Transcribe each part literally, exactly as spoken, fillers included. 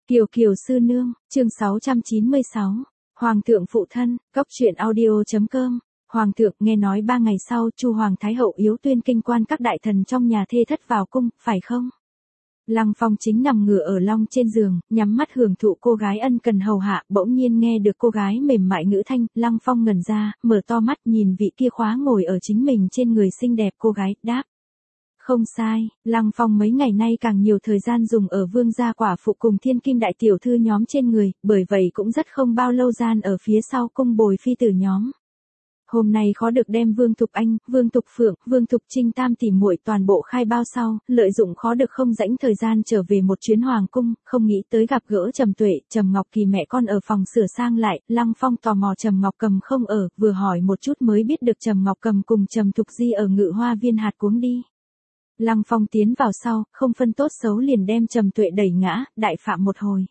Kiều Kiều sư nương, chương sáu trăm chín mươi sáu. Hoàng thượng phụ thân, cốc truyện audio.com. Hoàng thượng nghe nói ba ngày sau Chu Hoàng Thái Hậu yếu tuyên kinh quan các đại thần trong nhà thê thất vào cung, phải không? Lăng Phong chính nằm ngửa ở long trên giường, nhắm mắt hưởng thụ cô gái ân cần hầu hạ, bỗng nhiên nghe được cô gái mềm mại ngữ thanh, Lăng Phong ngẩn ra, mở to mắt nhìn vị kia khóa ngồi ở chính mình trên người xinh đẹp cô gái, đáp. Không sai, Lăng Phong mấy ngày nay càng nhiều thời gian dùng ở vương gia quả phụ cùng thiên kim đại tiểu thư nhóm trên người, bởi vậy cũng rất không bao lâu gian ở phía sau cung bồi phi tử nhóm. Hôm nay khó được đem Vương Thục Anh, Vương Thục Phượng, Vương Thục Trinh tam tỷ muội toàn bộ khai bao sau, lợi dụng khó được không rãnh thời gian trở về một chuyến hoàng cung, không nghĩ tới gặp gỡ Trầm Tuệ, Trầm Ngọc Kỳ mẹ con ở phòng sửa sang lại, Lăng Phong tò mò Trầm Ngọc Cầm không ở, vừa hỏi một chút mới biết được Trầm Ngọc Cầm cùng Trầm Thục Di ở Ngự Hoa Viên hạt cuống đi. Lăng Phong tiến vào sau, không phân tốt xấu liền đem Trầm Tuệ đẩy ngã, đại phạm một hồi.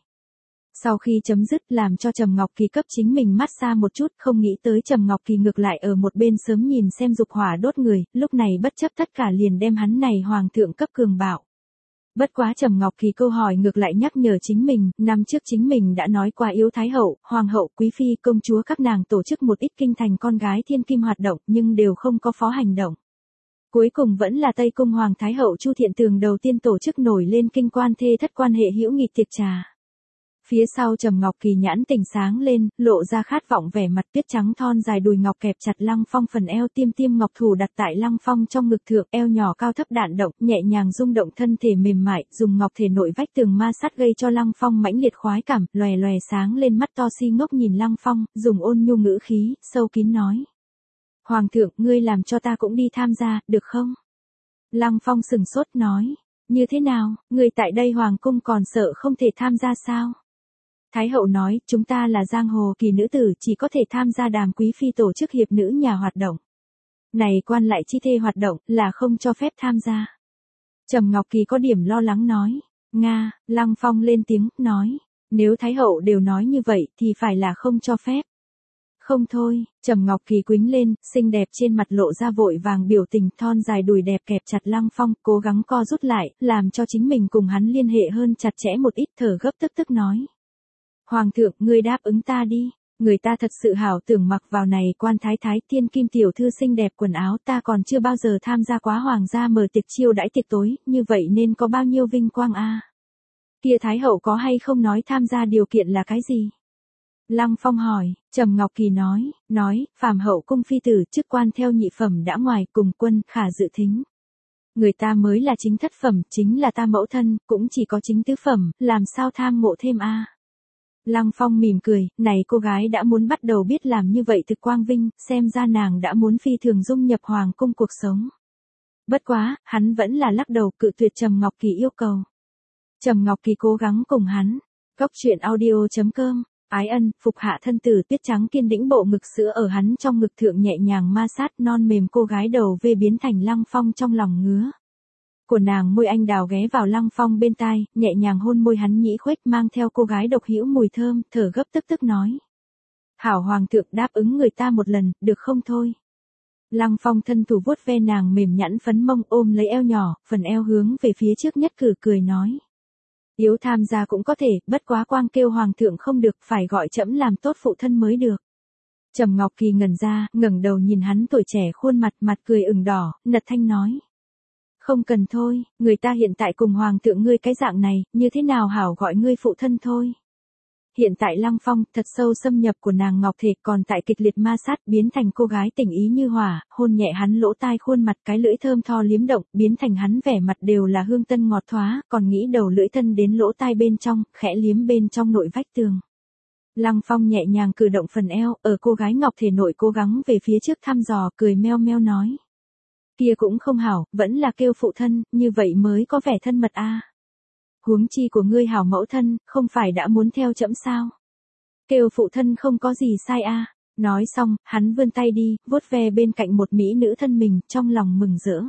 Sau khi chấm dứt làm cho Trầm Ngọc Kỳ cấp chính mình mát xa một chút, không nghĩ tới Trầm Ngọc Kỳ ngược lại ở một bên sớm nhìn xem dục hỏa đốt người, lúc này bất chấp tất cả liền đem hắn này hoàng thượng cấp cường bạo. Bất quá Trầm Ngọc Kỳ câu hỏi ngược lại nhắc nhở chính mình, năm trước chính mình đã nói qua yếu thái hậu, hoàng hậu, quý phi, công chúa các nàng tổ chức một ít kinh thành con gái thiên kim hoạt động nhưng đều không có phó hành động. Cuối cùng vẫn là Tây Cung Hoàng Thái Hậu Chu Thiện Tường đầu tiên tổ chức nổi lên kinh quan thê thất quan hệ hữu nghị tiệc trà. Phía sau Trầm Ngọc Kỳ nhãn tỉnh sáng lên, lộ ra khát vọng vẻ mặt tuyết trắng thon dài đùi ngọc kẹp chặt Lăng Phong phần eo, tiêm tiêm ngọc thủ đặt tại Lăng Phong trong ngực thượng, eo nhỏ cao thấp đạn động, nhẹ nhàng rung động thân thể mềm mại, dùng ngọc thể nội vách tường ma sát gây cho Lăng Phong mãnh liệt khoái cảm, lòe lòe sáng lên mắt to si ngốc nhìn Lăng Phong, dùng ôn nhu ngữ khí, sâu kín nói. Hoàng thượng, ngươi làm cho ta cũng đi tham gia, được không? Lăng Phong sừng sốt nói, như thế nào, ngươi tại đây hoàng cung còn sợ không thể tham gia sao? Thái hậu nói, chúng ta là giang hồ kỳ nữ tử, chỉ có thể tham gia đàm quý phi tổ chức hiệp nữ nhà hoạt động. Này quan lại chi thê hoạt động, là không cho phép tham gia. Trầm Ngọc Kỳ có điểm lo lắng nói, Nga, Lăng Phong lên tiếng, nói, nếu Thái hậu đều nói như vậy, thì phải là không cho phép. Không thôi, Trầm Ngọc Kỳ quĩnh lên, xinh đẹp trên mặt lộ ra vội vàng biểu tình, thon dài đùi đẹp kẹp chặt Lăng Phong, cố gắng co rút lại, làm cho chính mình cùng hắn liên hệ hơn chặt chẽ một ít, thở gấp tức tức nói. Hoàng thượng, ngươi đáp ứng ta đi, người ta thật sự hảo tưởng mặc vào này quan thái thái thiên kim tiểu thư xinh đẹp quần áo, ta còn chưa bao giờ tham gia quá hoàng gia mở tiệc chiêu đãi tiệc tối, như vậy nên có bao nhiêu vinh quang a? Kia Thái hậu có hay không nói tham gia điều kiện là cái gì? Lăng Phong hỏi, Trầm Ngọc Kỳ nói, nói, phàm hậu cung phi tử chức quan theo nhị phẩm đã ngoài cùng quân, khả dự thính. Người ta mới là chính thất phẩm, chính là ta mẫu thân, cũng chỉ có chính tứ phẩm, làm sao tham ngộ thêm a? Lăng Phong mỉm cười, này cô gái đã muốn bắt đầu biết làm như vậy thực quang vinh, xem ra nàng đã muốn phi thường dung nhập hoàng cung cuộc sống. Bất quá, hắn vẫn là lắc đầu cự tuyệt Trầm Ngọc Kỳ yêu cầu. Trầm Ngọc Kỳ cố gắng cùng hắn, cốc truyện audio.com. Ái ân, phục hạ thân tử tuyết trắng kiên đĩnh bộ ngực sữa ở hắn trong ngực thượng nhẹ nhàng ma sát, non mềm cô gái đầu vê biến thành Lăng Phong trong lòng ngứa. Của nàng môi anh đào ghé vào Lăng Phong bên tai, nhẹ nhàng hôn môi hắn nhĩ khuếch mang theo cô gái độc hữu mùi thơm, thở gấp tức tức nói. Hảo hoàng thượng đáp ứng người ta một lần, được không thôi? Lăng Phong thân thủ vuốt ve nàng mềm nhẵn phấn mông ôm lấy eo nhỏ, phần eo hướng về phía trước nhất cử cười nói. Yếu tham gia cũng có thể, bất quá quang kêu hoàng thượng không được, phải gọi trẫm làm tốt phụ thân mới được. Trầm Ngọc Kỳ ngẩn ra, ngẩng đầu nhìn hắn tuổi trẻ khuôn mặt, mặt cười ửng đỏ, nật thanh nói. Không cần thôi, người ta hiện tại cùng hoàng thượng ngươi cái dạng này, như thế nào hảo gọi ngươi phụ thân thôi. Hiện tại Lăng Phong, thật sâu xâm nhập của nàng ngọc thể còn tại kịch liệt ma sát, biến thành cô gái tình ý như hỏa, hôn nhẹ hắn lỗ tai khuôn mặt, cái lưỡi thơm tho liếm động, biến thành hắn vẻ mặt đều là hương tân ngọt thoá, còn nghĩ đầu lưỡi thân đến lỗ tai bên trong, khẽ liếm bên trong nội vách tường. Lăng Phong nhẹ nhàng cử động phần eo, ở cô gái ngọc thể nội cố gắng về phía trước thăm dò, cười meo meo nói. Kia cũng không hảo, vẫn là kêu phụ thân, như vậy mới có vẻ thân mật a. Huống chi của ngươi hảo mẫu thân, không phải đã muốn theo trẫm sao? Kêu phụ thân không có gì sai a. Nói xong, hắn vươn tay đi, vuốt ve bên cạnh một mỹ nữ thân mình, trong lòng mừng rỡ.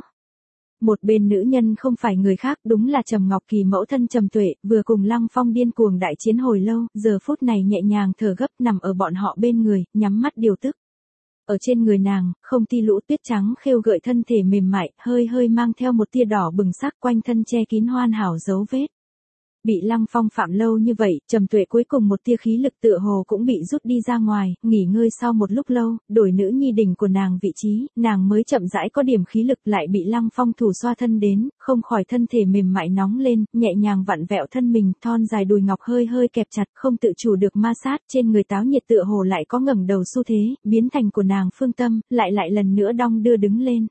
Một bên nữ nhân không phải người khác, đúng là Trầm Ngọc Kỳ mẫu thân Trầm Tuệ, vừa cùng Lăng Phong điên cuồng đại chiến hồi lâu, giờ phút này nhẹ nhàng thở gấp nằm ở bọn họ bên người, nhắm mắt điều tức. Ở trên người nàng, không ti lũ tuyết trắng khêu gợi thân thể mềm mại, hơi hơi mang theo một tia đỏ bừng sắc quanh thân che kín hoàn hảo dấu vết. Bị Lăng Phong phạm lâu như vậy, Trầm Tuệ cuối cùng một tia khí lực tựa hồ cũng bị rút đi ra ngoài, nghỉ ngơi sau một lúc lâu, đổi nữ nhi đình của nàng vị trí, nàng mới chậm rãi có điểm khí lực lại bị Lăng Phong thủ xoa thân đến, không khỏi thân thể mềm mại nóng lên, nhẹ nhàng vặn vẹo thân mình, thon dài đùi ngọc hơi hơi kẹp chặt, không tự chủ được ma sát, trên người táo nhiệt tựa hồ lại có ngẩng đầu xu thế, biến thành của nàng phương tâm, lại lại lần nữa đong đưa đứng lên.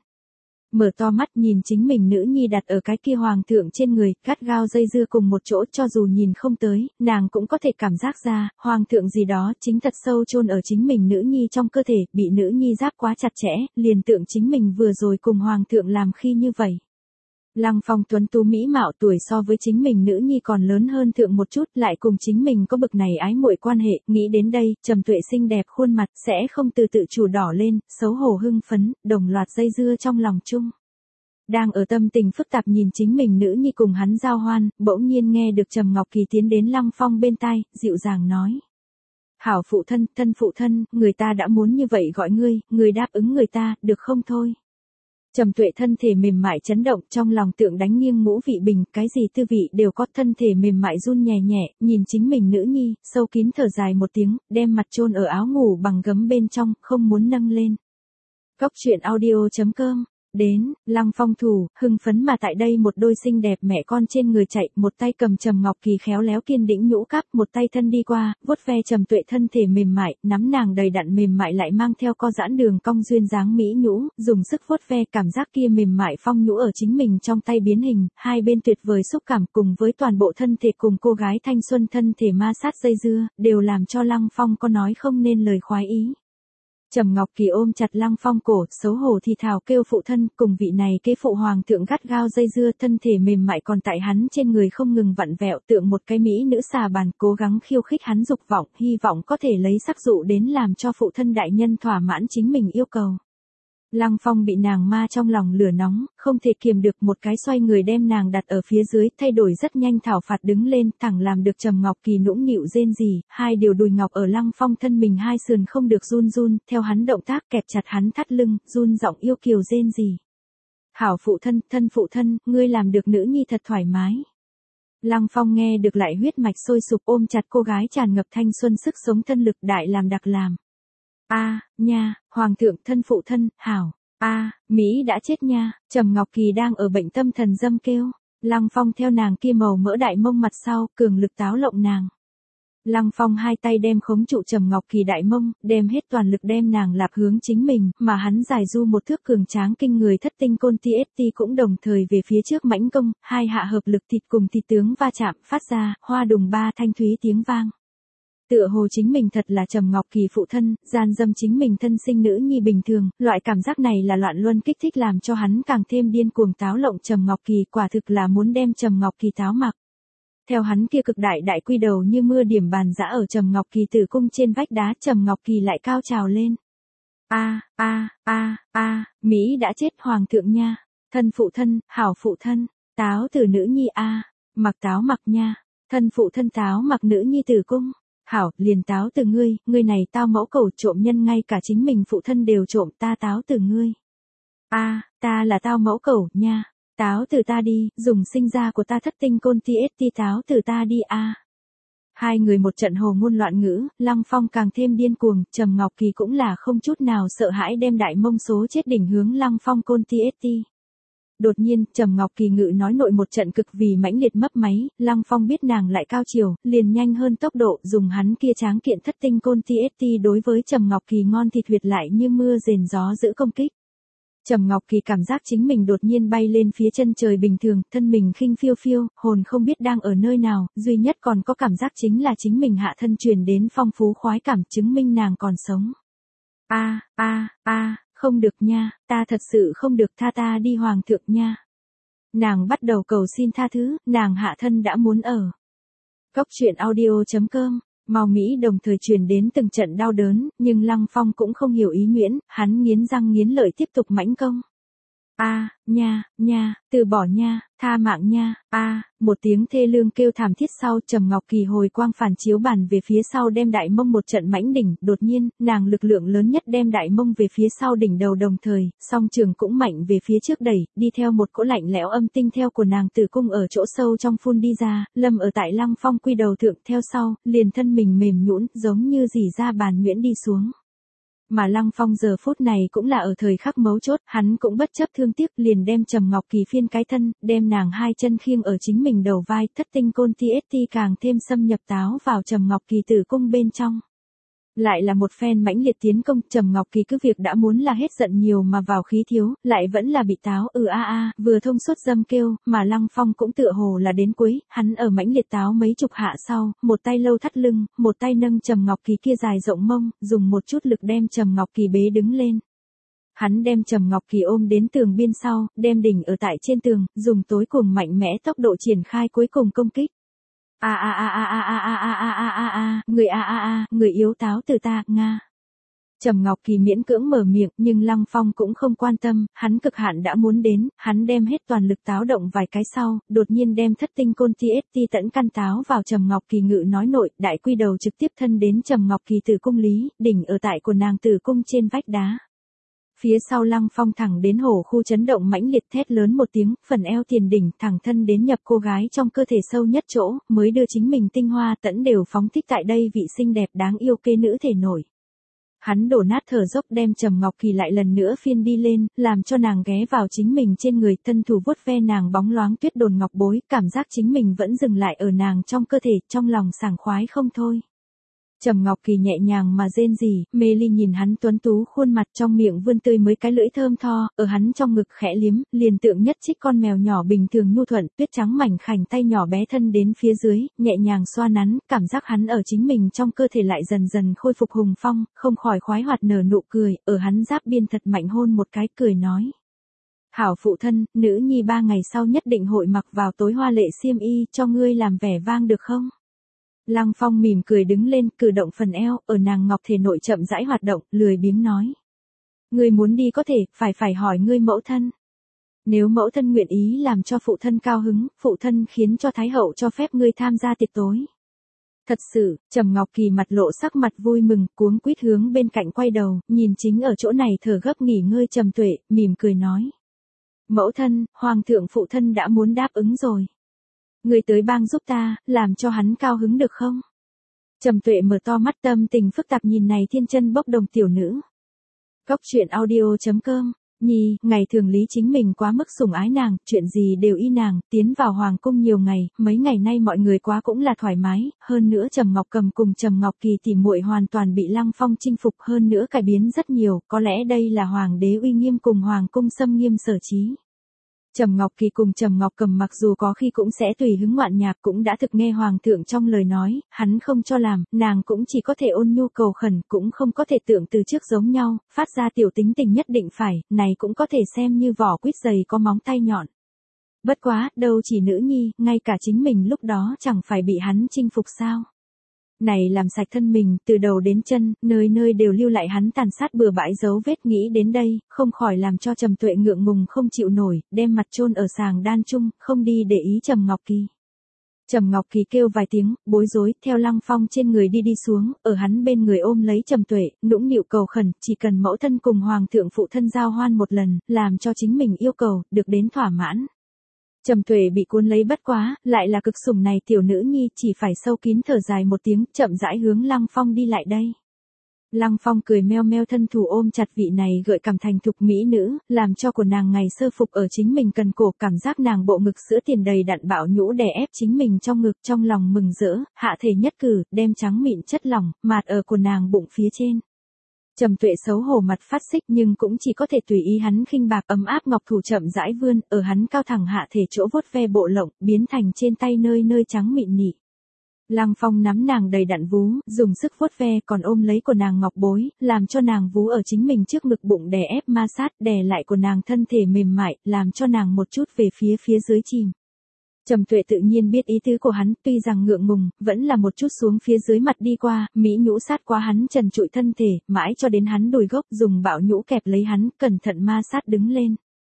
Mở to mắt nhìn chính mình nữ nhi đặt ở cái kia hoàng thượng trên người, gắt gao dây dưa cùng một chỗ, cho dù nhìn không tới, nàng cũng có thể cảm giác ra, hoàng thượng gì đó chính thật sâu chôn ở chính mình nữ nhi trong cơ thể, bị nữ nhi giáp quá chặt chẽ, liền tượng chính mình vừa rồi cùng hoàng thượng làm khi như vậy. Lăng Phong tuấn tú mỹ mạo, tuổi so với chính mình nữ nhi còn lớn hơn thượng một chút, lại cùng chính mình có bực này ái muội quan hệ, nghĩ đến đây, Trầm Tuệ xinh đẹp khuôn mặt sẽ không từ tự chủ đỏ lên, xấu hổ hưng phấn, đồng loạt dây dưa trong lòng chung. Đang ở tâm tình phức tạp nhìn chính mình nữ nhi cùng hắn giao hoan, bỗng nhiên nghe được Trầm Ngọc Kỳ tiến đến Lăng Phong bên tai, dịu dàng nói: "Hảo phụ thân, thân phụ thân, người ta đã muốn như vậy gọi ngươi, ngươi đáp ứng người ta, được không thôi?" Trầm Tuệ thân thể mềm mại chấn động, trong lòng tượng đánh nghiêng ngũ vị bình, cái gì tư vị đều có, thân thể mềm mại run nhẹ nhẹ, nhìn chính mình nữ nhi, sâu kín thở dài một tiếng, đem mặt chôn ở áo ngủ bằng gấm bên trong, không muốn nâng lên. Góc truyện audio chấm com. Đến, Lăng Phong thủ, hưng phấn mà tại đây một đôi xinh đẹp mẹ con trên người chạy, một tay cầm Trầm Ngọc Kỳ khéo léo kiên đĩnh nhũ cáp, một tay thân đi qua, vuốt ve Trầm Tuệ thân thể mềm mại, nắm nàng đầy đặn mềm mại lại mang theo co giãn đường cong duyên dáng mỹ nhũ, dùng sức vuốt ve, cảm giác kia mềm mại phong nhũ ở chính mình trong tay biến hình, hai bên tuyệt vời xúc cảm cùng với toàn bộ thân thể cùng cô gái thanh xuân thân thể ma sát dây dưa, đều làm cho Lăng Phong có nói không nên lời khoái ý. Trầm Ngọc Kỳ ôm chặt Lăng Phong cổ, xấu hổ thì thào kêu phụ thân, cùng vị này kế phụ hoàng thượng gắt gao dây dưa, thân thể mềm mại còn tại hắn trên người không ngừng vặn vẹo, tượng một cái mỹ nữ xà bàn, cố gắng khiêu khích hắn dục vọng, hy vọng có thể lấy sắc dụ đến làm cho phụ thân đại nhân thỏa mãn chính mình yêu cầu. Lăng Phong bị nàng ma trong lòng lửa nóng, không thể kiềm được, một cái xoay người đem nàng đặt ở phía dưới, thay đổi rất nhanh thảo phạt đứng lên, thẳng làm được Trầm Ngọc Kỳ nũng nịu rên rỉ, hai điều đùi ngọc ở Lăng Phong thân mình hai sườn không được run run, theo hắn động tác kẹp chặt hắn thắt lưng, run giọng yêu kiều rên rỉ. "Hảo phụ thân, thân phụ thân, ngươi làm được nữ nhi thật thoải mái." Lăng Phong nghe được lại huyết mạch sôi sục, ôm chặt cô gái tràn ngập thanh xuân sức sống thân lực, đại làm đặc làm. "A, nha, hoàng thượng, thân phụ thân, hảo, a, Mỹ đã chết nha." Trầm Ngọc Kỳ đang ở bệnh tâm thần dâm kêu. Lăng Phong theo nàng kia màu mỡ đại mông mặt sau, cường lực táo lộng nàng. Lăng Phong hai tay đem khống trụ Trầm Ngọc Kỳ đại mông, đem hết toàn lực đem nàng lạp hướng chính mình, mà hắn giải du một thước cường tráng kinh người thất tinh côn tê ép tê cũng đồng thời về phía trước mãnh công, hai hạ hợp lực thịt cùng thịt tướng va chạm, phát ra hoa đùng ba thanh thúy tiếng vang. Tựa hồ chính mình thật là Trầm Ngọc Kỳ phụ thân, gian dâm chính mình thân sinh nữ nhi bình thường, loại cảm giác này là loạn luân kích thích làm cho hắn càng thêm điên cuồng táo lộng Trầm Ngọc Kỳ, quả thực là muốn đem Trầm Ngọc Kỳ táo mặc. Theo hắn kia cực đại đại quy đầu như mưa điểm bàn dã ở Trầm Ngọc Kỳ tử cung trên vách đá, Trầm Ngọc Kỳ lại cao trào lên. "A, a, a, a, Mỹ đã chết hoàng thượng nha, thân phụ thân, hảo phụ thân, táo tử nữ nhi a, mặc táo mặc nha, thân phụ thân táo mặc nữ nhi tử cung. Hảo, liền táo từ ngươi, ngươi này tao mẫu cầu trộm nhân, ngay cả chính mình phụ thân đều trộm, ta táo từ ngươi. A, ta là tao mẫu cầu nha, táo từ ta đi, dùng sinh ra của ta thất tinh côn tê ép tê táo từ ta đi a." Hai người một trận hồ ngôn loạn ngữ, Lăng Phong càng thêm điên cuồng, Trầm Ngọc Kỳ cũng là không chút nào sợ hãi đem đại mông số chết đỉnh hướng Lăng Phong côn tê ép tê. Đột nhiên, Trầm Ngọc Kỳ ngự nói nội một trận cực vì mãnh liệt mấp máy, Lăng Phong biết nàng lại cao chiều, liền nhanh hơn tốc độ, dùng hắn kia tráng kiện thất tinh côn tê ép tê đối với Trầm Ngọc Kỳ ngon thịt huyệt lại như mưa rền gió giữ công kích. Trầm Ngọc Kỳ cảm giác chính mình đột nhiên bay lên phía chân trời bình thường, thân mình khinh phiêu phiêu, hồn không biết đang ở nơi nào, duy nhất còn có cảm giác chính là chính mình hạ thân truyền đến phong phú khoái cảm, chứng minh nàng còn sống. A, a, a, không được nha, ta thật sự không được, tha ta đi hoàng thượng nha. Nàng bắt đầu cầu xin tha thứ, nàng hạ thân đã muốn ở. Góc truyện audio chấm com. Mao Mỹ đồng thời truyền đến từng trận đau đớn, nhưng Lăng Phong cũng không hiểu ý nhuyễn, hắn nghiến răng nghiến lợi tiếp tục mãnh công. A, nha, nha, từ bỏ nha, tha mạng nha, a, một tiếng thê lương kêu thảm thiết sau, Trầm Ngọc Kỳ hồi quang phản chiếu bàn về phía sau đem đại mông một trận mãnh đỉnh, đột nhiên, nàng lực lượng lớn nhất đem đại mông về phía sau đỉnh đầu đồng thời, song trường cũng mạnh về phía trước đẩy, đi theo một cỗ lạnh lẽo âm tinh theo của nàng tử cung ở chỗ sâu trong phun đi ra, lâm ở tại Lăng Phong quy đầu thượng theo sau, liền thân mình mềm nhũn, giống như rỉ ra bàn nhuyễn đi xuống. Mà Lăng Phong giờ phút này cũng là ở thời khắc mấu chốt, hắn cũng bất chấp thương tiếc, liền đem Trầm Ngọc Kỳ phiên cái thân, đem nàng hai chân khiêng ở chính mình đầu vai, thất tinh côn ti ét ti càng thêm xâm nhập táo vào Trầm Ngọc Kỳ tử cung bên trong. Lại là một phen mãnh liệt tiến công, Trầm Ngọc Kỳ cứ việc đã muốn là hết giận nhiều mà vào khí thiếu, lại vẫn là bị táo ừ a a, vừa thông suốt dâm kêu, mà Lăng Phong cũng tựa hồ là đến cuối, hắn ở mãnh liệt táo mấy chục hạ sau, một tay lâu thắt lưng, một tay nâng Trầm Ngọc Kỳ kia dài rộng mông, dùng một chút lực đem Trầm Ngọc Kỳ bế đứng lên. Hắn đem Trầm Ngọc Kỳ ôm đến tường biên sau, đem đỉnh ở tại trên tường, dùng tối cùng mạnh mẽ tốc độ triển khai cuối cùng công kích. A a a a a a a a a a a a, người a a a, người yếu táo từ ta, nga. Trầm Ngọc Kỳ miễn cưỡng mở miệng, nhưng Lăng Phong cũng không quan tâm, hắn cực hạn đã muốn đến, hắn đem hết toàn lực táo động vài cái sau, đột nhiên đem thất tinh côn ti ét ti tẫn căn táo vào Trầm Ngọc Kỳ ngự nói nội, đại quy đầu trực tiếp thân đến Trầm Ngọc Kỳ tử cung lý, đỉnh ở tại của nàng tử cung trên vách đá. Phía sau Lăng Phong thẳng đến hổ khu chấn động mãnh liệt thét lớn một tiếng, phần eo tiền đỉnh thẳng thân đến nhập cô gái trong cơ thể sâu nhất chỗ, mới đưa chính mình tinh hoa tẫn đều phóng thích tại đây vị xinh đẹp đáng yêu kê nữ thể nổi. Hắn đổ nát thở dốc đem Trầm Ngọc Kỳ lại lần nữa phiên đi lên, làm cho nàng ghé vào chính mình trên người, thân thủ vuốt ve nàng bóng loáng tuyết đồn ngọc bối, cảm giác chính mình vẫn dừng lại ở nàng trong cơ thể, trong lòng sảng khoái không thôi. Trầm Ngọc Kỳ nhẹ nhàng mà rên rỉ, mê ly nhìn hắn tuấn tú khuôn mặt, trong miệng vươn tươi mới cái lưỡi thơm tho, ở hắn trong ngực khẽ liếm, liền tượng nhất trích con mèo nhỏ bình thường nhu thuận, tuyết trắng mảnh khảnh tay nhỏ bé thân đến phía dưới, nhẹ nhàng xoa nắn, cảm giác hắn ở chính mình trong cơ thể lại dần dần khôi phục hùng phong, không khỏi khoái hoạt nở nụ cười, ở hắn giáp biên thật mạnh hôn một cái, cười nói. Hảo phụ thân, nữ nhi ba ngày sau nhất định hội mặc vào tối hoa lệ xiêm y, cho ngươi làm vẻ vang được không? Lăng Phong mỉm cười đứng lên, cử động phần eo, ở nàng ngọc thể nội chậm rãi hoạt động, lười biếng nói. Ngươi muốn đi có thể, phải phải hỏi ngươi mẫu thân. Nếu mẫu thân nguyện ý làm cho phụ thân cao hứng, phụ thân khiến cho Thái hậu cho phép ngươi tham gia tiệc tối. Thật sự, Trầm Ngọc Kỳ mặt lộ sắc mặt vui mừng, cuống quýt hướng bên cạnh quay đầu, nhìn chính ở chỗ này thở gấp nghỉ ngơi Trầm Tuệ, mỉm cười nói. Mẫu thân, hoàng thượng phụ thân đã muốn đáp ứng rồi. Người tới bang giúp ta, làm cho hắn cao hứng được không? Trầm Tuệ mở to mắt tâm tình phức tạp nhìn này thiên chân bốc đồng tiểu nữ. Cốc truyện audio chấm com, Nhi, ngày thường lý chính mình quá mức sủng ái nàng, chuyện gì đều y nàng, tiến vào hoàng cung nhiều ngày, mấy ngày nay mọi người quá cũng là thoải mái, hơn nữa Trầm Ngọc Cầm cùng Trầm Ngọc Kỳ tỉ muội hoàn toàn bị Lăng Phong chinh phục, hơn nữa cải biến rất nhiều, có lẽ đây là hoàng đế uy nghiêm cùng hoàng cung xâm nghiêm sở trí. Trầm Ngọc Kỳ cùng Trầm Ngọc Cầm mặc dù có khi cũng sẽ tùy hứng ngoạn nhạc, cũng đã thực nghe hoàng thượng trong lời nói, hắn không cho làm, nàng cũng chỉ có thể ôn nhu cầu khẩn, cũng không có thể tưởng từ trước giống nhau, phát ra tiểu tính tình nhất định phải, này cũng có thể xem như vỏ quýt dày có móng tay nhọn. Bất quá, đâu chỉ nữ nhi, ngay cả chính mình lúc đó chẳng phải bị hắn chinh phục sao. Này làm sạch thân mình, từ đầu đến chân, nơi nơi đều lưu lại hắn tàn sát bừa bãi dấu vết, nghĩ đến đây, không khỏi làm cho Trầm Tuệ ngượng ngùng không chịu nổi, đem mặt chôn ở sàng đan chung, không đi để ý Trầm Ngọc Kỳ. Trầm Ngọc Kỳ kêu vài tiếng, bối rối, theo Lăng Phong trên người đi đi xuống, ở hắn bên người ôm lấy Trầm Tuệ, nũng nịu cầu khẩn, chỉ cần mẫu thân cùng hoàng thượng phụ thân giao hoan một lần, làm cho chính mình yêu cầu, được đến thỏa mãn. Trầm Tuệ bị cuốn lấy bất quá, lại là cực sủng này tiểu nữ nhi, chỉ phải sâu kín thở dài một tiếng, chậm rãi hướng Lăng Phong đi lại đây. Lăng Phong cười meo meo thân thủ ôm chặt vị này gợi cảm thành thục mỹ nữ, làm cho của nàng ngày sơ phục ở chính mình cần cổ, cảm giác nàng bộ ngực sữa tiền đầy đặn bạo nhũ đè ép chính mình trong ngực, trong lòng mừng rỡ, hạ thể nhất cử, đem trắng mịn chất lỏng, mạt ở của nàng bụng phía trên. Trầm Tuệ xấu hổ mặt phát xích nhưng cũng chỉ có thể tùy ý hắn khinh bạc ấm áp ngọc thủ chậm rãi vươn, ở hắn cao thẳng hạ thể chỗ vuốt ve bộ lộng, biến thành trên tay nơi nơi trắng mịn nị. Lăng Phong nắm nàng đầy đặn vú, dùng sức vuốt ve còn ôm lấy của nàng ngọc bối, làm cho nàng vú ở chính mình trước ngực bụng đè ép ma sát, đè lại của nàng thân thể mềm mại, làm cho nàng một chút về phía phía dưới chìm. Trầm Tuệ tự nhiên biết ý tứ của hắn, tuy rằng ngượng ngùng, vẫn là một chút xuống phía dưới mặt đi qua, mỹ nhũ sát qua hắn trần trụi thân thể, mãi cho đến hắn đùi gốc, dùng bạo nhũ kẹp lấy hắn, cẩn thận ma sát đứng lên.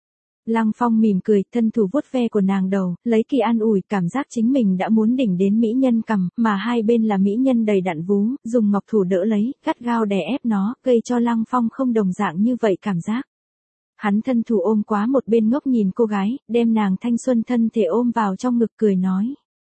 Lăng Phong mỉm cười, thân thủ vuốt ve của nàng đầu, lấy kỳ an ủi, cảm giác chính mình đã muốn đỉnh đến mỹ nhân cằm, mà hai bên là mỹ nhân đầy đặn vú, dùng ngọc thủ đỡ lấy, gắt gao đè ép nó, gây cho Lăng Phong không đồng dạng như vậy cảm giác. Hắn thân thủ ôm quá một bên ngốc nhìn cô gái, đem nàng thanh xuân thân thể ôm vào trong ngực cười nói.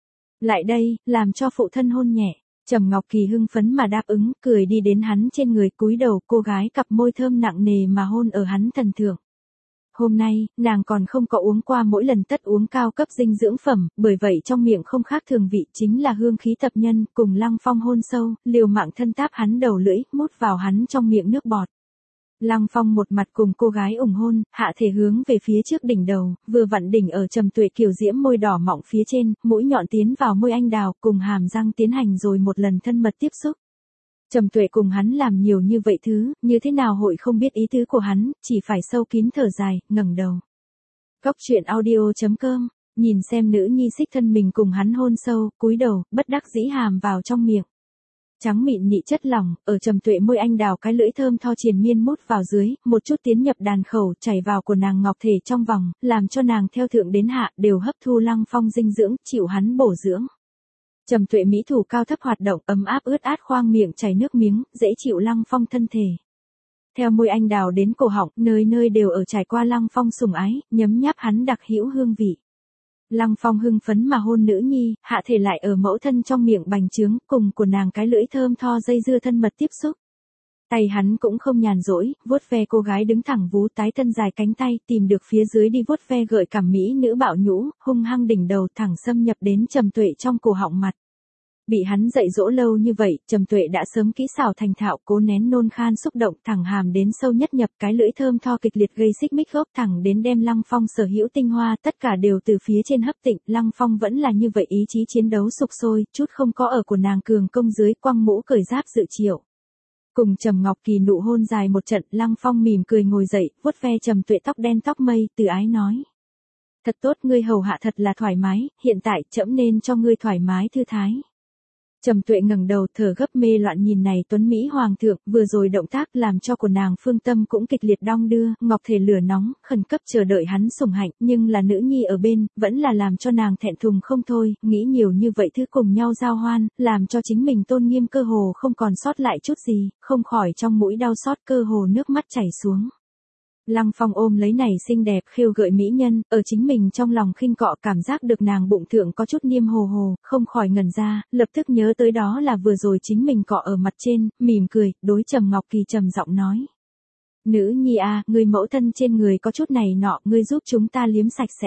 Lại đây, làm cho phụ thân hôn nhẹ. Trầm Ngọc Kỳ hưng phấn mà đáp ứng, cười đi đến hắn trên người, cúi đầu, cô gái cặp môi thơm nặng nề mà hôn ở hắn thần thượng. Hôm nay, nàng còn không có uống qua mỗi lần tất uống cao cấp dinh dưỡng phẩm, bởi vậy trong miệng không khác thường vị, chính là hương khí tập nhân, cùng Lăng Phong hôn sâu, liều mạng thân táp hắn đầu lưỡi, mút vào hắn trong miệng nước bọt. Lăng Phong một mặt cùng cô gái ủng hôn, hạ thể hướng về phía trước đỉnh đầu, vừa vặn đỉnh ở Trầm Tuệ kiều diễm môi đỏ mọng phía trên, mũi nhọn tiến vào môi anh đào, cùng hàm răng tiến hành rồi một lần thân mật tiếp xúc. Trầm Tuệ cùng hắn làm nhiều như vậy thứ, như thế nào hội không biết ý tứ của hắn, chỉ phải sâu kín thở dài, ngẩng đầu. Góc truyện audio chấm com, nhìn xem nữ nhi xích thân mình cùng hắn hôn sâu, cúi đầu, bất đắc dĩ hàm vào trong miệng. Trắng mịn nị chất lỏng, ở Trầm Tuệ môi anh đào cái lưỡi thơm tho triền miên mút vào dưới, một chút tiến nhập đàn khẩu, chảy vào của nàng ngọc thể trong vòng, làm cho nàng theo thượng đến hạ, đều hấp thu Lăng Phong dinh dưỡng, chịu hắn bổ dưỡng. Trầm Tuệ mỹ thủ cao thấp hoạt động, ấm áp ướt át khoang miệng chảy nước miếng, dễ chịu Lăng Phong thân thể. Theo môi anh đào đến cổ họng, nơi nơi đều ở trải qua Lăng Phong sủng ái, nhấm nháp hắn đặc hữu hương vị. Lăng Phong hưng phấn mà hôn nữ nhi, hạ thể lại ở mẫu thân trong miệng bành trướng, cùng của nàng cái lưỡi thơm tho dây dưa thân mật tiếp xúc. Tay hắn cũng không nhàn rỗi, vuốt ve cô gái đứng thẳng vú tái thân dài cánh tay, tìm được phía dưới đi vuốt ve gợi cảm mỹ nữ bạo nhũ, hung hăng đỉnh đầu thẳng xâm nhập đến Trầm Tuệ trong cổ họng mặt. Bị hắn dạy dỗ lâu như vậy, Trầm Tuệ đã sớm kỹ xảo thành thạo, cố nén nôn khan xúc động, thẳng hàm đến sâu nhất nhập, cái lưỡi thơm tho kịch liệt gây xích mích gốc thẳng đến đem Lăng Phong sở hữu tinh hoa, tất cả đều từ phía trên hấp tịnh, Lăng Phong vẫn là như vậy ý chí chiến đấu sục sôi, chút không có ở của nàng cường công dưới, quăng mũ cởi giáp dự triệu. Cùng Trầm Ngọc Kỳ nụ hôn dài một trận, Lăng Phong mỉm cười ngồi dậy, vuốt ve Trầm Tuệ tóc đen tóc mây, từ ái nói: "Thật tốt, ngươi hầu hạ thật là thoải mái, hiện tại trẫm nên cho ngươi thoải mái thư thái." Trầm Tuệ ngẩng đầu, thở gấp mê loạn nhìn này tuấn mỹ hoàng thượng, vừa rồi động tác làm cho của nàng phương tâm cũng kịch liệt đong đưa, ngọc thể lửa nóng, khẩn cấp chờ đợi hắn sủng hạnh, nhưng là nữ nhi ở bên, vẫn là làm cho nàng thẹn thùng không thôi, nghĩ nhiều như vậy thứ cùng nhau giao hoan, làm cho chính mình tôn nghiêm cơ hồ không còn sót lại chút gì, không khỏi trong mũi đau xót, cơ hồ nước mắt chảy xuống. Lăng Phong ôm lấy này xinh đẹp khêu gợi mỹ nhân, ở chính mình trong lòng khinh cọ, cảm giác được nàng bụng thượng có chút niêm hồ hồ, không khỏi ngẩn ra, lập tức nhớ tới đó là vừa rồi chính mình cọ ở mặt trên, mỉm cười, đối Trầm Ngọc Kỳ trầm giọng nói: "Nữ nhi à, người mẫu thân trên người có chút này nọ, ngươi giúp chúng ta liếm sạch sẽ."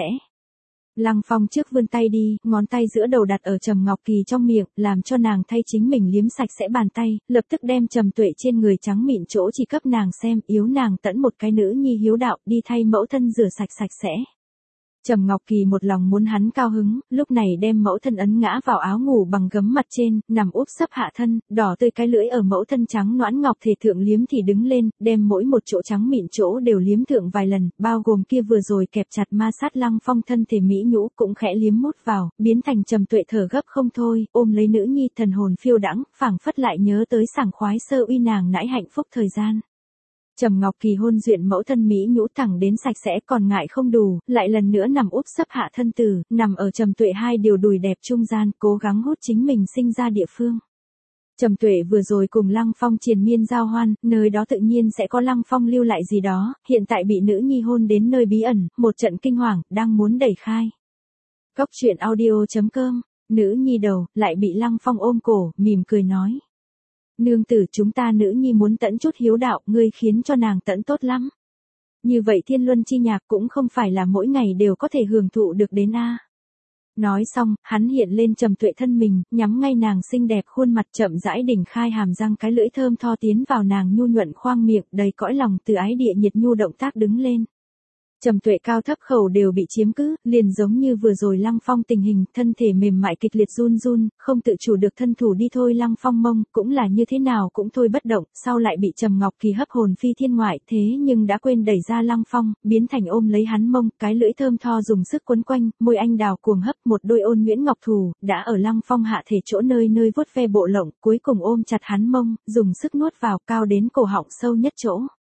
Lăng Phong trước vươn tay đi, ngón tay giữa đầu đặt ở Trầm Ngọc Kỳ trong miệng, làm cho nàng thay chính mình liếm sạch sẽ bàn tay, lập tức đem Trầm Tuệ trên người trắng mịn chỗ chỉ cấp nàng xem, yếu nàng tẫn một cái nữ nhi hiếu đạo, đi thay mẫu thân rửa sạch sạch sẽ. Trầm Ngọc Kỳ một lòng muốn hắn cao hứng, lúc này đem mẫu thân ấn ngã vào áo ngủ bằng gấm mặt trên, nằm úp sấp hạ thân, đỏ tươi cái lưỡi ở mẫu thân trắng nõn ngọc thể thượng liếm thì đứng lên, đem mỗi một chỗ trắng mịn chỗ đều liếm thượng vài lần, bao gồm kia vừa rồi kẹp chặt ma sát Lăng Phong thân thể mỹ nhũ cũng khẽ liếm mút vào, biến thành Trầm Tuệ thở gấp không thôi, ôm lấy nữ nhi thần hồn phiêu đãng, phảng phất lại nhớ tới sảng khoái sơ uy nàng nãi hạnh phúc thời gian. Trầm Ngọc Kỳ hôn duyện mẫu thân mỹ nhũ thẳng đến sạch sẽ, còn ngại không đủ, lại lần nữa nằm úp sấp hạ thân tử, nằm ở Trầm Tuệ hai điều đùi đẹp trung gian, cố gắng hút chính mình sinh ra địa phương. Trầm Tuệ vừa rồi cùng Lăng Phong triền miên giao hoan, nơi đó tự nhiên sẽ có Lăng Phong lưu lại gì đó, hiện tại bị nữ nhi hôn đến nơi bí ẩn, một trận kinh hoàng, đang muốn đẩy khai. Góc truyện audio chấm com, nữ nhi đầu, lại bị Lăng Phong ôm cổ, mỉm cười nói: "Nương tử, chúng ta nữ nhi muốn tẫn chút hiếu đạo, ngươi khiến cho nàng tẫn tốt lắm. Như vậy thiên luân chi nhạc cũng không phải là mỗi ngày đều có thể hưởng thụ được đến a." Nói xong, hắn hiện lên Trầm Tuệ thân mình, nhắm ngay nàng xinh đẹp khuôn mặt, chậm rãi đỉnh khai hàm răng, cái lưỡi thơm tho tiến vào nàng nhu nhuận khoang miệng, đầy cõi lòng từ ái địa nhiệt nhu động tác đứng lên. Trầm Tuệ cao thấp khẩu đều bị chiếm cứ, liền giống như vừa rồi Lăng Phong tình hình, thân thể mềm mại kịch liệt run run, không tự chủ được thân thủ đi thôi Lăng Phong mông, cũng là như thế nào cũng thôi bất động, sau lại bị Trầm Ngọc Kỳ hấp hồn phi thiên ngoại, thế nhưng đã quên đẩy ra Lăng Phong, biến thành ôm lấy hắn mông, cái lưỡi thơm tho dùng sức quấn quanh, môi anh đào cuồng hấp, một đôi ôn nhuyễn ngọc thủ, đã ở Lăng Phong hạ thể chỗ nơi nơi vuốt ve bộ lộng, cuối cùng ôm chặt hắn mông, dùng sức nuốt vào, cao đến cổ họng sâu nhất chỗ.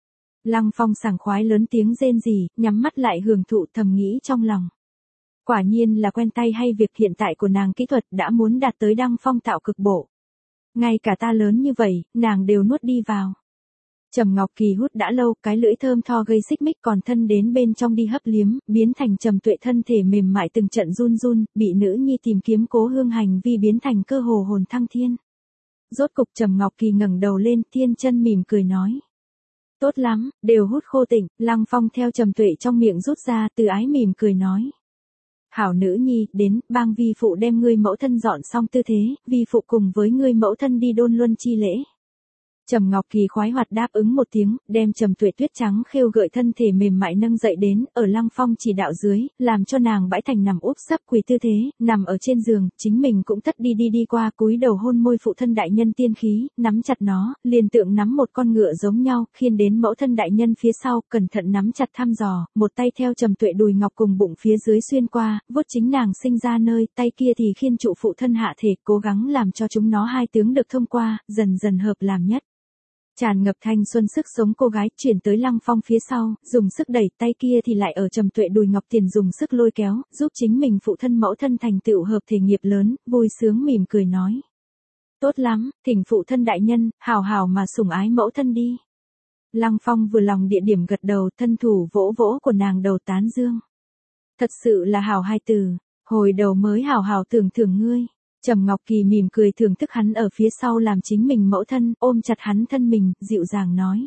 Lăng Phong sảng khoái lớn tiếng rên rỉ, nhắm mắt lại hưởng thụ thầm nghĩ trong lòng. Quả nhiên là quen tay hay việc hiện tại của nàng kỹ thuật đã muốn đạt tới đăng phong tạo cực bộ. Ngay cả ta lớn như vậy, nàng đều nuốt đi vào. Trầm Ngọc Kỳ hút đã lâu, cái lưỡi thơm tho gây xích mích còn thân đến bên trong đi hấp liếm, biến thành Trầm Tuệ thân thể mềm mại từng trận run run, bị nữ nhi tìm kiếm cố hương hành vi biến thành cơ hồ hồn thăng thiên. Rốt cục Trầm Ngọc Kỳ ngẩng đầu lên, thiên chân mỉm cười nói. Tốt lắm, đều hút khô tịnh. Lăng Phong theo Trầm Tuệ trong miệng rút ra, từ ái mỉm cười nói. Hảo nữ nhi, đến, bang vi phụ đem ngươi mẫu thân dọn xong tư thế, vi phụ cùng với ngươi mẫu thân đi đôn luân chi lễ. Trầm Ngọc Kỳ khoái hoạt đáp ứng một tiếng, đem Trầm Tuệ tuyết trắng khêu gợi thân thể mềm mại nâng dậy đến, ở Lăng Phong chỉ đạo dưới, làm cho nàng bãi thành nằm úp sấp quỳ tư thế, nằm ở trên giường, chính mình cũng tất đi đi đi qua cúi đầu hôn môi phụ thân đại nhân tiên khí, nắm chặt nó, liền tượng nắm một con ngựa giống nhau, khiên đến mẫu thân đại nhân phía sau, cẩn thận nắm chặt thăm dò, một tay theo Trầm Tuệ đùi ngọc cùng bụng phía dưới xuyên qua, vuốt chính nàng sinh ra nơi, tay kia thì khiên trụ phụ thân hạ thể, cố gắng làm cho chúng nó hai tướng được thông qua, dần dần hợp làm nhất. Tràn ngập thanh xuân sức sống cô gái chuyển tới Lăng Phong phía sau, dùng sức đẩy, tay kia thì lại ở Trầm Tuệ đùi ngọc tiền dùng sức lôi kéo, giúp chính mình phụ thân mẫu thân thành tựu hợp thể nghiệp lớn, vui sướng mỉm cười nói. Tốt lắm, thỉnh phụ thân đại nhân, hào hào mà sủng ái mẫu thân đi. Lăng Phong vừa lòng địa điểm gật đầu, thân thủ vỗ vỗ của nàng đầu tán dương. Thật sự là hào hai từ, hồi đầu mới hào hào tưởng thưởng ngươi. Trầm Ngọc Kỳ mỉm cười thưởng thức hắn ở phía sau làm chính mình mẫu thân, ôm chặt hắn thân mình, dịu dàng nói.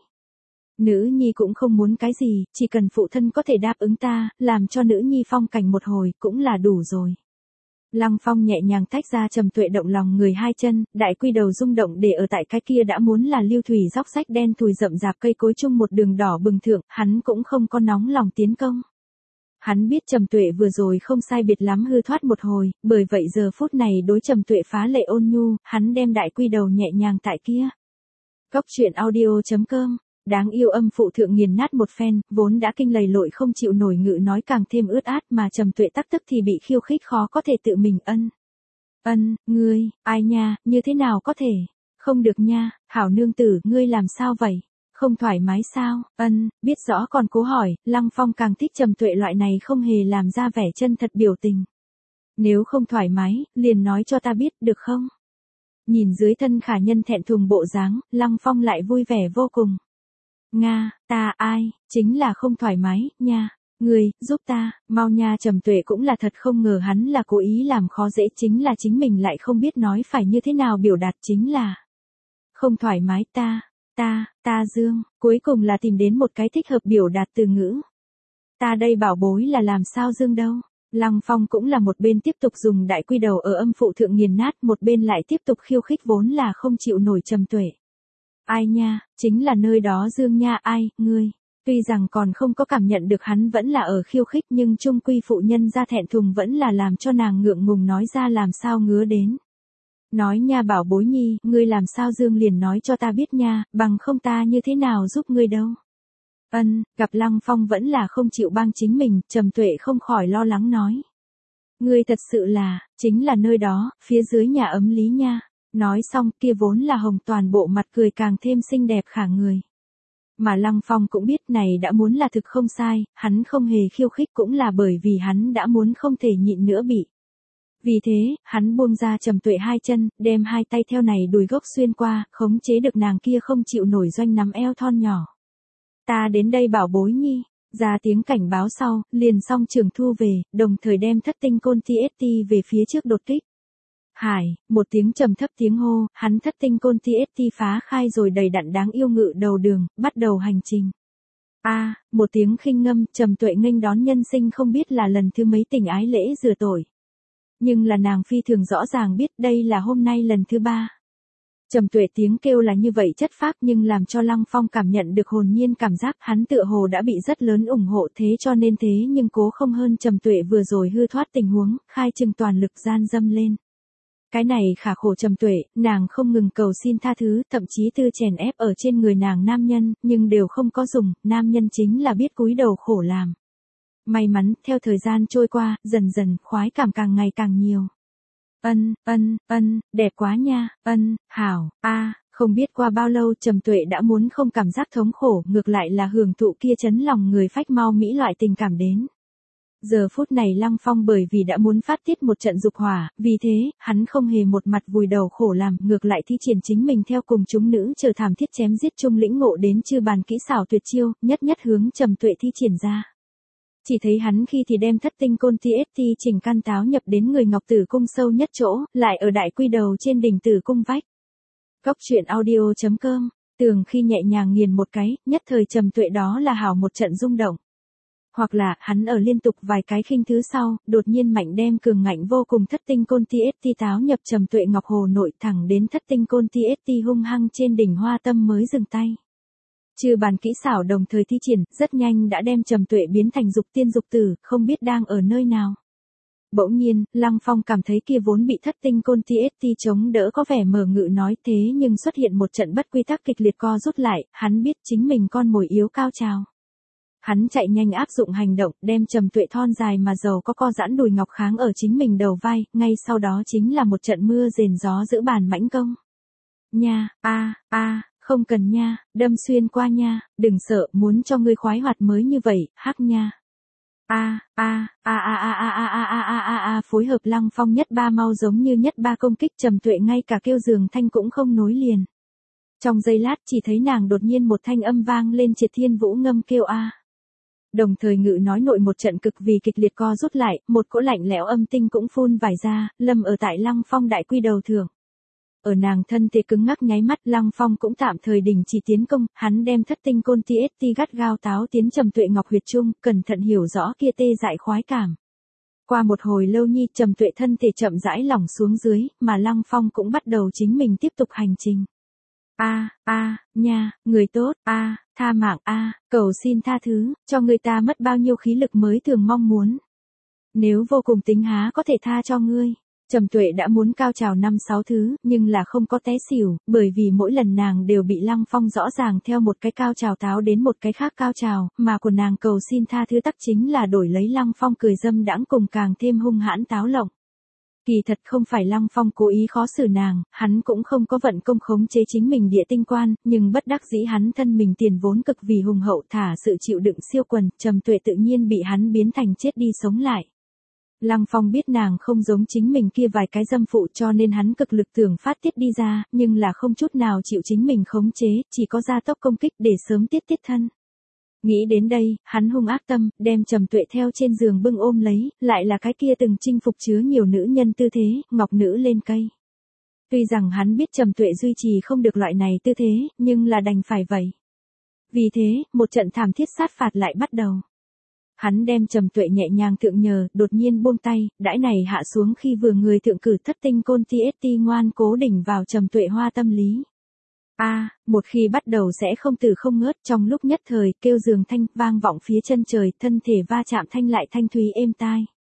Nữ nhi cũng không muốn cái gì, chỉ cần phụ thân có thể đáp ứng ta, làm cho nữ nhi phong cảnh một hồi, cũng là đủ rồi. Lăng Phong nhẹ nhàng tách ra Trầm Tuệ động lòng người hai chân, đại quy đầu rung động để ở tại cái kia đã muốn là lưu thủy róc rách đen thùi rậm rạp cây cối chung một đường đỏ bừng thượng, hắn cũng không có nóng lòng tiến công. Hắn biết Trầm Tuệ vừa rồi không sai biệt lắm hư thoát một hồi, bởi vậy giờ phút này đối Trầm Tuệ phá lệ ôn nhu, hắn đem đại quy đầu nhẹ nhàng tại kia. Góc truyện audio chấm com, đáng yêu âm phụ thượng nghiền nát một phen, vốn đã kinh lầy lội không chịu nổi ngự nói càng thêm ướt át mà Trầm Tuệ tắc tức thì bị khiêu khích khó có thể tự mình ân. Ân, ngươi, ai nha, như thế nào có thể? Không được nha, hảo nương tử, ngươi làm sao vậy? Không thoải mái sao? Ân, biết rõ còn cố hỏi, Lăng Phong càng thích Trầm Tuệ loại này không hề làm ra vẻ chân thật biểu tình. Nếu không thoải mái, liền nói cho ta biết, được không? Nhìn dưới thân khả nhân thẹn thùng bộ dáng, Lăng Phong lại vui vẻ vô cùng. Nga, ta ai, chính là không thoải mái, nha. Ngươi, giúp ta, mau nha. Trầm Tuệ cũng là thật không ngờ hắn là cố ý làm khó dễ, chính là chính mình lại không biết nói phải như thế nào biểu đạt, chính là không thoải mái ta. Ta, ta dương, cuối cùng là tìm đến một cái thích hợp biểu đạt từ ngữ. Ta đây bảo bối là làm sao dương đâu. Lăng Phong cũng là một bên tiếp tục dùng đại quy đầu ở âm phụ thượng nghiền nát, một bên lại tiếp tục khiêu khích vốn là không chịu nổi Trầm Tuệ. Ai nha, chính là nơi đó dương nha, ai, ngươi. Tuy rằng còn không có cảm nhận được hắn vẫn là ở khiêu khích nhưng chung quy phụ nhân ra thẹn thùng vẫn là làm cho nàng ngượng ngùng nói ra làm sao ngứa đến. Nói nha bảo bối nhi, ngươi làm sao dương liền nói cho ta biết nha, bằng không ta như thế nào giúp ngươi đâu. Ân, gặp Lăng Phong vẫn là không chịu bang chính mình, Trầm Tuệ không khỏi lo lắng nói. Ngươi thật sự là, chính là nơi đó, phía dưới nhà ấm lý nha. Nói xong kia vốn là hồng toàn bộ mặt cười càng thêm xinh đẹp khả người. Mà Lăng Phong cũng biết này đã muốn là thực không sai, hắn không hề khiêu khích cũng là bởi vì hắn đã muốn không thể nhịn nữa bị. Vì thế, hắn buông ra Trầm Tuệ hai chân, đem hai tay theo này đùi gốc xuyên qua, khống chế được nàng kia không chịu nổi doanh nắm eo thon nhỏ. Ta đến đây bảo bối nhi, ra tiếng cảnh báo sau, liền song trường thu về, đồng thời đem thất tinh côn tê ét tê về phía trước đột kích. Hải, một tiếng trầm thấp tiếng hô, hắn thất tinh côn tê ét tê phá khai rồi đầy đặn đáng yêu ngự đầu đường, bắt đầu hành trình. A, à, một tiếng khinh ngâm, Trầm Tuệ nghênh đón nhân sinh không biết là lần thứ mấy tình ái lễ rửa tội. Nhưng là nàng phi thường rõ ràng biết đây là hôm nay lần thứ ba. Trầm Tuệ tiếng kêu là như vậy chất phác nhưng làm cho Lăng Phong cảm nhận được hồn nhiên cảm giác hắn tựa hồ đã bị rất lớn ủng hộ thế cho nên thế nhưng cố không hơn Trầm Tuệ vừa rồi hư thoát tình huống, khai trừng toàn lực gian dâm lên. Cái này khả khổ Trầm Tuệ, nàng không ngừng cầu xin tha thứ, thậm chí tư chèn ép ở trên người nàng nam nhân, nhưng đều không có dùng, nam nhân chính là biết cúi đầu khổ làm. May mắn, theo thời gian trôi qua, dần dần, khoái cảm càng ngày càng nhiều. Ân, ân, ân, đẹp quá nha, ân, hảo, a, Không biết qua bao lâu Trầm Tuệ đã muốn không cảm giác thống khổ, ngược lại là hưởng thụ kia chấn lòng người phách mau mỹ loại tình cảm đến. Giờ phút này Lăng Phong bởi vì đã muốn phát tiết một trận dục hỏa, vì thế, hắn không hề một mặt vùi đầu khổ làm, ngược lại thi triển chính mình theo cùng chúng nữ chờ thảm thiết chém giết chung lĩnh ngộ đến chư bàn kỹ xảo tuyệt chiêu, nhất nhất hướng Trầm Tuệ thi triển ra. Chỉ thấy hắn khi thì đem thất tinh côn ti ét ti chỉnh căn táo nhập đến người ngọc tử cung sâu nhất chỗ, lại ở đại quy đầu trên đỉnh tử cung vách. Cốc truyện audio chấm com, tường khi nhẹ nhàng nghiền một cái, nhất thời Trầm Tuệ đó là hảo một trận rung động. Hoặc là, hắn ở liên tục vài cái khinh thứ sau, đột nhiên mạnh đem cường ngạnh vô cùng thất tinh côn ti ét ti táo nhập Trầm Tuệ ngọc hồ nội thẳng đến thất tinh côn ti ét ti hung hăng trên đỉnh hoa tâm mới dừng tay. Trừ bàn kỹ xảo đồng thời thi triển, rất nhanh đã đem Trầm Tuệ biến thành dục tiên dục tử, không biết đang ở nơi nào. Bỗng nhiên, Lăng Phong cảm thấy kia vốn bị thất tinh côn ti ét ti chống đỡ có vẻ mờ ngự nói thế nhưng xuất hiện một trận bất quy tắc kịch liệt co rút lại, hắn biết chính mình con mồi yếu cao trào. Hắn chạy nhanh áp dụng hành động, đem Trầm Tuệ thon dài mà giàu có co giãn đùi ngọc kháng ở chính mình đầu vai, ngay sau đó chính là một trận mưa rền gió giữ bàn mãnh công. Nha, a, a, không cần nha, đâm xuyên qua nha, đừng sợ, muốn cho ngươi khoái hoạt mới như vậy, hắc nha. A, a, a a a a a a a a a phối hợp Lăng Phong nhất ba mau giống như nhất ba công kích Trầm Tuệ ngay cả kêu giường thanh cũng không nối liền. Trong giây lát chỉ thấy nàng đột nhiên một thanh âm vang lên triệt thiên vũ ngâm kêu a. Đồng thời ngự nói nội một trận cực vì kịch liệt co rút lại, một cỗ lạnh lẽo âm tinh cũng phun vải ra, lâm ở tại Lăng Phong đại quy đầu thượng. Ở nàng thân thể cứng ngắc nháy mắt Lăng Phong cũng tạm thời đình chỉ tiến công, hắn đem thất tinh côn ti ét ti gắt gao táo tiến Trầm Tuệ ngọc huyệt trung, cẩn thận hiểu rõ kia tê dại khoái cảm. Qua một hồi lâu nhi Trầm Tuệ thân thể chậm rãi lỏng xuống dưới, mà Lăng Phong cũng bắt đầu chính mình tiếp tục hành trình. A, a, nha, người tốt, a, tha mạng a, cầu xin tha thứ, cho người ta mất bao nhiêu khí lực mới thường mong muốn. Nếu vô cùng tính há có thể tha cho ngươi. Trầm Tuệ đã muốn cao trào năm sáu thứ, nhưng là không có té xỉu, bởi vì mỗi lần nàng đều bị Lăng Phong rõ ràng theo một cái cao trào táo đến một cái khác cao trào, mà của nàng cầu xin tha thứ tắc chính là đổi lấy Lăng Phong cười dâm đãng cùng càng thêm hung hãn táo lộng. Kỳ thật không phải Lăng Phong cố ý khó xử nàng, hắn cũng không có vận công khống chế chính mình địa tinh quan, nhưng bất đắc dĩ hắn thân mình tiền vốn cực vì hùng hậu thả sự chịu đựng siêu quần, Trầm Tuệ tự nhiên bị hắn biến thành chết đi sống lại. Lăng Phong biết nàng không giống chính mình kia vài cái dâm phụ cho nên hắn cực lực tưởng phát tiết đi ra, nhưng là không chút nào chịu chính mình khống chế, chỉ có gia tốc công kích để sớm tiết tiết thân. Nghĩ đến đây, hắn hung ác tâm, đem Trầm Tuệ theo trên giường bưng ôm lấy, lại là cái kia từng chinh phục chứa nhiều nữ nhân tư thế, ngọc nữ lên cây. Tuy rằng hắn biết Trầm Tuệ duy trì không được loại này tư thế, nhưng là đành phải vậy. Vì thế, một trận thảm thiết sát phạt lại bắt đầu. Hắn đem Trầm Tuệ nhẹ nhàng thượng nhờ, đột nhiên buông tay, đãi này hạ xuống khi vừa người thượng cử thất tinh côn ti ét ti ngoan cố đỉnh vào Trầm Tuệ hoa tâm lý. A, à, một khi bắt đầu sẽ không từ không ngớt, trong lúc nhất thời, kêu giường thanh, vang vọng phía chân trời, thân thể va chạm thanh lại thanh thúy êm tai.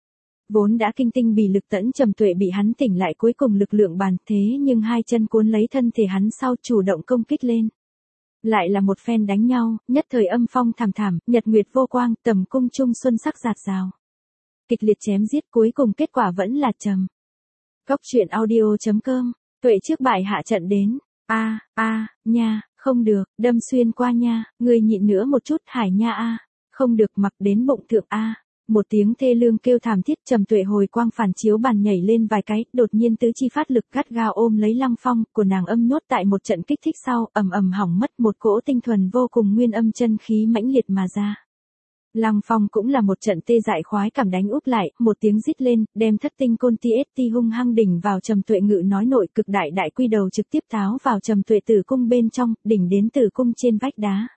Vốn đã kinh tinh bì lực tẫn Trầm Tuệ bị hắn tỉnh lại cuối cùng lực lượng bàn thế nhưng hai chân cuốn lấy thân thể hắn sau chủ động công kích lên. Lại là một phen đánh nhau, nhất thời âm phong thảm thảm, nhật nguyệt vô quang, tầm cung trung xuân sắc rạt rào. Kịch liệt chém giết cuối cùng kết quả vẫn là trầm. Cốc truyện audio chấm com, Tuệ trước bại hạ trận đến. A, a, nha, không được, đâm xuyên qua nha, người nhịn nữa một chút, hải nha a, không được mặc đến bụng thượng a. Một tiếng thê lương kêu thảm thiết Trầm Tuệ hồi quang phản chiếu bàn nhảy lên vài cái, đột nhiên tứ chi phát lực gắt gao ôm lấy Lăng Phong, của nàng âm nhốt tại một trận kích thích sau, ầm ầm hỏng mất một cỗ tinh thuần vô cùng nguyên âm chân khí mãnh liệt mà ra. Lăng Phong cũng là một trận tê dại khoái cảm đánh úp lại, một tiếng rít lên, đem thất tinh côn ti ét ti hung hăng đỉnh vào Trầm Tuệ ngự nói nội cực đại đại quy đầu trực tiếp táo vào Trầm Tuệ tử cung bên trong, đỉnh đến tử cung trên vách đá.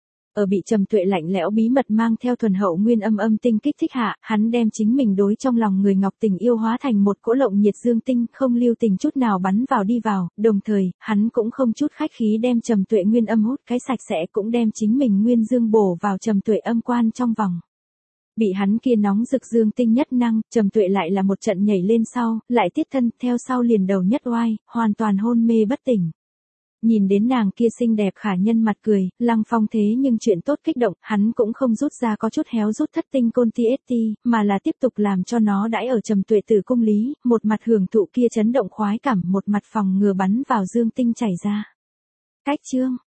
Ở bị Trầm Tuệ lạnh lẽo bí mật mang theo thuần hậu nguyên âm âm tinh kích thích hạ, hắn đem chính mình đối trong lòng người ngọc tình yêu hóa thành một cỗ lộng nhiệt dương tinh, không lưu tình chút nào bắn vào đi vào, đồng thời, hắn cũng không chút khách khí đem Trầm Tuệ nguyên âm hút cái sạch sẽ cũng đem chính mình nguyên dương bổ vào Trầm Tuệ âm quan trong vòng. Bị hắn kia nóng rực dương tinh nhất năng, Trầm Tuệ lại là một trận nhảy lên sau, lại tiết thân, theo sau liền đầu nhất oai, hoàn toàn hôn mê bất tỉnh. Nhìn đến nàng kia xinh đẹp khả nhân mặt cười, Lăng Phong thế nhưng chuyện tốt kích động, hắn cũng không rút ra có chút héo rút thất tinh côn ti ét ti, mà là tiếp tục làm cho nó đãi ở Trầm Tuệ tử cung lý, một mặt hưởng thụ kia chấn động khoái cảm, một mặt phòng ngừa bắn vào dương tinh chảy ra. Cách chương